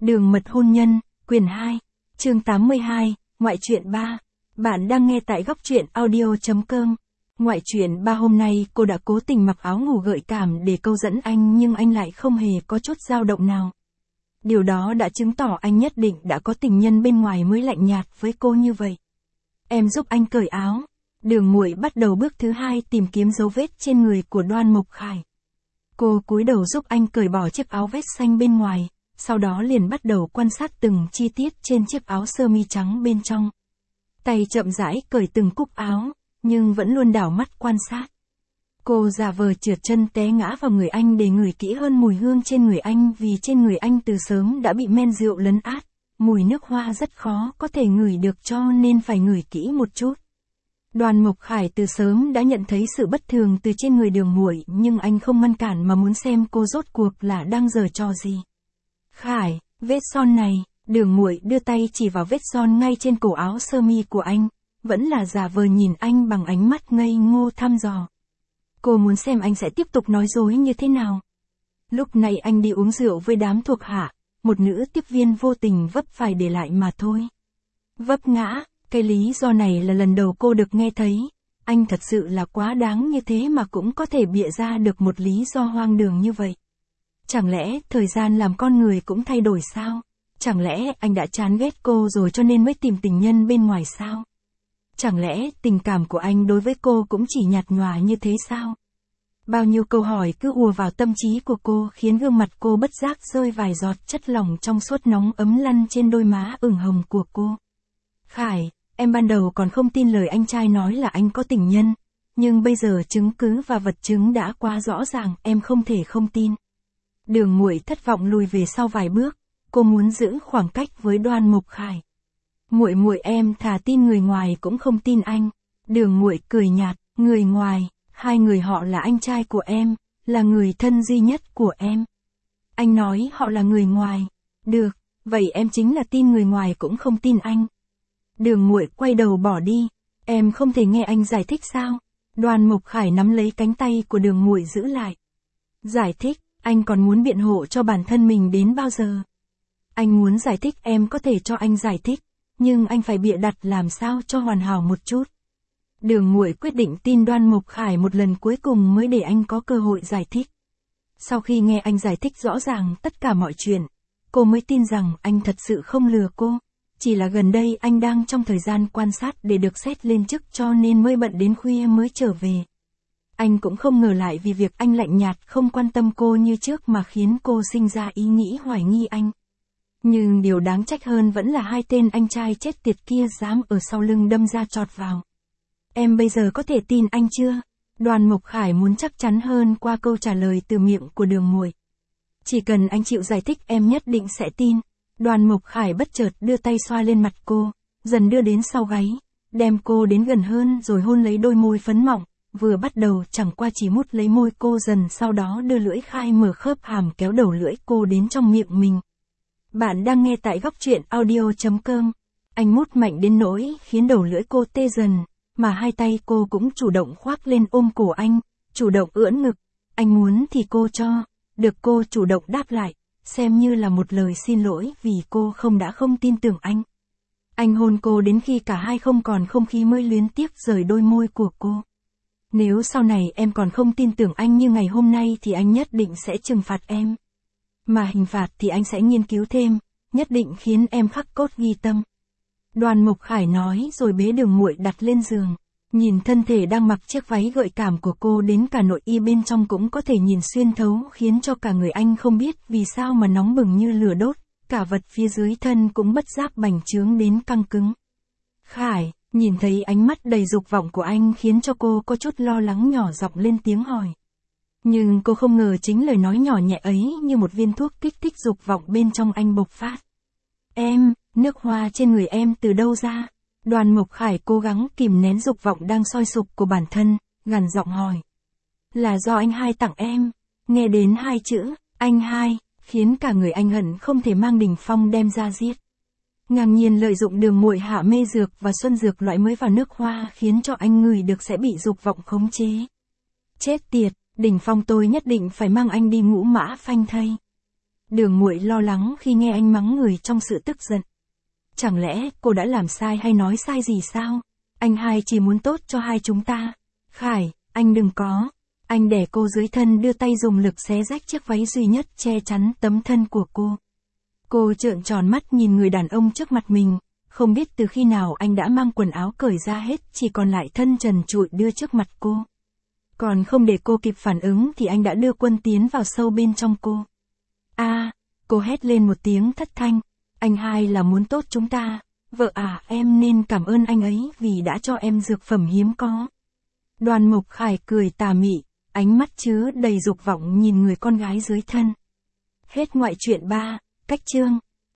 Đường mật hôn nhân, quyển 2, chương 82, ngoại truyện 3. Bạn đang nghe tại góc truyện audio.com. Ngoại truyện 3 hôm nay cô đã cố tình mặc áo ngủ gợi cảm để câu dẫn anh nhưng anh lại không hề có chút dao động nào. Điều đó đã chứng tỏ anh nhất định đã có tình nhân bên ngoài mới lạnh nhạt với cô như vậy. Em giúp anh cởi áo. Đường Muội bắt đầu bước thứ 2 tìm kiếm dấu vết trên người của Đoan Mộc Khải. Cô cúi đầu giúp anh cởi bỏ chiếc áo vest xanh bên ngoài, sau đó liền bắt đầu quan sát từng chi tiết trên chiếc áo sơ mi trắng bên trong. Tay chậm rãi cởi từng cúc áo, nhưng vẫn luôn đảo mắt quan sát. Cô giả vờ trượt chân té ngã vào người anh để ngửi kỹ hơn mùi hương trên người anh vì trên người anh từ sớm đã bị men rượu lấn át, mùi nước hoa rất khó có thể ngửi được cho nên phải ngửi kỹ một chút. Đoan Mộc Khải từ sớm đã nhận thấy sự bất thường từ trên người Đường Muội nhưng anh không ngăn cản mà muốn xem cô rốt cuộc là đang giở trò gì. Khải, vết son này, Đường Muội đưa tay chỉ vào vết son ngay trên cổ áo sơ mi của anh, vẫn là giả vờ nhìn anh bằng ánh mắt ngây ngô thăm dò. Cô muốn xem anh sẽ tiếp tục nói dối như thế nào. Lúc này anh đi uống rượu với đám thuộc hạ, một nữ tiếp viên vô tình vấp phải để lại mà thôi. Vấp ngã, cái lý do này là lần đầu cô được nghe thấy, anh thật sự là quá đáng như thế mà cũng có thể bịa ra được một lý do hoang đường như vậy. Chẳng lẽ thời gian làm con người cũng thay đổi sao? Chẳng lẽ anh đã chán ghét cô rồi cho nên mới tìm tình nhân bên ngoài sao? Chẳng lẽ tình cảm của anh đối với cô cũng chỉ nhạt nhòa như thế sao? Bao nhiêu câu hỏi cứ ùa vào tâm trí của cô khiến gương mặt cô bất giác rơi vài giọt chất lỏng trong suốt nóng ấm lăn trên đôi má ửng hồng của cô. Khải, em ban đầu còn không tin lời anh trai nói là anh có tình nhân, nhưng bây giờ chứng cứ và vật chứng đã quá rõ ràng, em không thể không tin. Đường Muội thất vọng lùi về sau vài bước, cô muốn giữ khoảng cách với Đoan Mộc Khải. Muội em thà tin người ngoài cũng không tin anh. Đường Muội cười nhạt, người ngoài, hai người họ là anh trai của em, là người thân duy nhất của em. Anh nói họ là người ngoài. Được, vậy em chính là tin người ngoài cũng không tin anh. Đường Muội quay đầu bỏ đi, em không thể nghe anh giải thích sao? Đoan Mộc Khải nắm lấy cánh tay của Đường Muội giữ lại. Giải thích, anh còn muốn biện hộ cho bản thân mình đến bao giờ? Anh muốn giải thích em có thể cho anh giải thích, nhưng anh phải bịa đặt làm sao cho hoàn hảo một chút. Đường Muội quyết định tin Đoan Mộc Khải một lần cuối cùng mới để anh có cơ hội giải thích. Sau khi nghe anh giải thích rõ ràng tất cả mọi chuyện, cô mới tin rằng anh thật sự không lừa cô. Chỉ là gần đây anh đang trong thời gian quan sát để được xét lên chức cho nên mới bận đến khuya mới trở về. Anh cũng không ngờ lại vì việc anh lạnh nhạt không quan tâm cô như trước mà khiến cô sinh ra ý nghĩ hoài nghi anh. Nhưng điều đáng trách hơn vẫn là hai tên anh trai chết tiệt kia dám ở sau lưng đâm ra chọt vào. Em bây giờ có thể tin anh chưa? Đoan Mộc Khải muốn chắc chắn hơn qua câu trả lời từ miệng của Đường Muội. Chỉ cần anh chịu giải thích em nhất định sẽ tin. Đoan Mộc Khải bất chợt đưa tay xoa lên mặt cô, dần đưa đến sau gáy, đem cô đến gần hơn rồi hôn lấy đôi môi phấn mọng, vừa bắt đầu chẳng qua chỉ mút lấy môi cô dần sau đó đưa lưỡi khai mở khớp hàm kéo đầu lưỡi cô đến trong miệng mình. Bạn đang nghe tại góc truyện audio.com. Anh mút mạnh đến nỗi khiến đầu lưỡi cô tê dần, mà hai tay cô cũng chủ động khoác lên ôm cổ anh, chủ động ưỡn ngực. Anh muốn thì cô cho, được cô chủ động đáp lại, xem như là một lời xin lỗi vì cô không tin tưởng anh. Anh hôn cô đến khi cả hai không còn không khí mới luyến tiếc rời đôi môi của cô. Nếu sau này em còn không tin tưởng anh như ngày hôm nay thì anh nhất định sẽ trừng phạt em. Mà hình phạt thì anh sẽ nghiên cứu thêm, nhất định khiến em khắc cốt ghi tâm. Đoan Mộc Khải nói rồi bế Đường Muội đặt lên giường. Nhìn thân thể đang mặc chiếc váy gợi cảm của cô đến cả nội y bên trong cũng có thể nhìn xuyên thấu khiến cho cả người anh không biết vì sao mà nóng bừng như lửa đốt, cả vật phía dưới thân cũng bất giác bành trướng đến căng cứng. Khải, nhìn thấy ánh mắt đầy dục vọng của anh khiến cho cô có chút lo lắng nhỏ giọng lên tiếng hỏi. Nhưng cô không ngờ chính lời nói nhỏ nhẹ ấy như một viên thuốc kích thích dục vọng bên trong anh bộc phát. Em, nước hoa trên người em từ đâu ra? Đoan Mộc Khải cố gắng kìm nén dục vọng đang sôi sục của bản thân, gằn giọng hỏi. Là do anh hai tặng em. Nghe đến hai chữ, anh hai, khiến cả người anh hận không thể mang Đình Phong đem ra giết. Ngang nhiên lợi dụng Đường Muội hạ mê dược và xuân dược loại mới vào nước hoa khiến cho anh ngửi được sẽ bị dục vọng khống chế. Chết tiệt, Đình Phong tôi nhất định phải mang anh đi ngũ mã phanh thây. Đường Muội lo lắng khi nghe anh mắng người trong sự tức giận. Chẳng lẽ cô đã làm sai hay nói sai gì sao? Anh hai chỉ muốn tốt cho hai chúng ta. Khải, anh đừng có. Anh đè cô dưới thân, đưa tay dùng lực xé rách chiếc váy duy nhất che chắn tấm thân của cô. Cô trợn tròn mắt nhìn người đàn ông trước mặt mình, không biết từ khi nào anh đã mang quần áo cởi ra hết, chỉ còn lại thân trần trụi đưa trước mặt cô. Còn không để cô kịp phản ứng thì anh đã đưa quân tiến vào sâu bên trong cô. Cô hét lên một tiếng thất thanh. Anh hai là muốn tốt chúng ta. Vợ à, em nên cảm ơn anh ấy vì đã cho em dược phẩm hiếm có. Đoàn Mộc Khải cười tà mị, ánh mắt chứa đầy dục vọng nhìn người con gái dưới thân. Hết ngoại truyện 3, cách chương.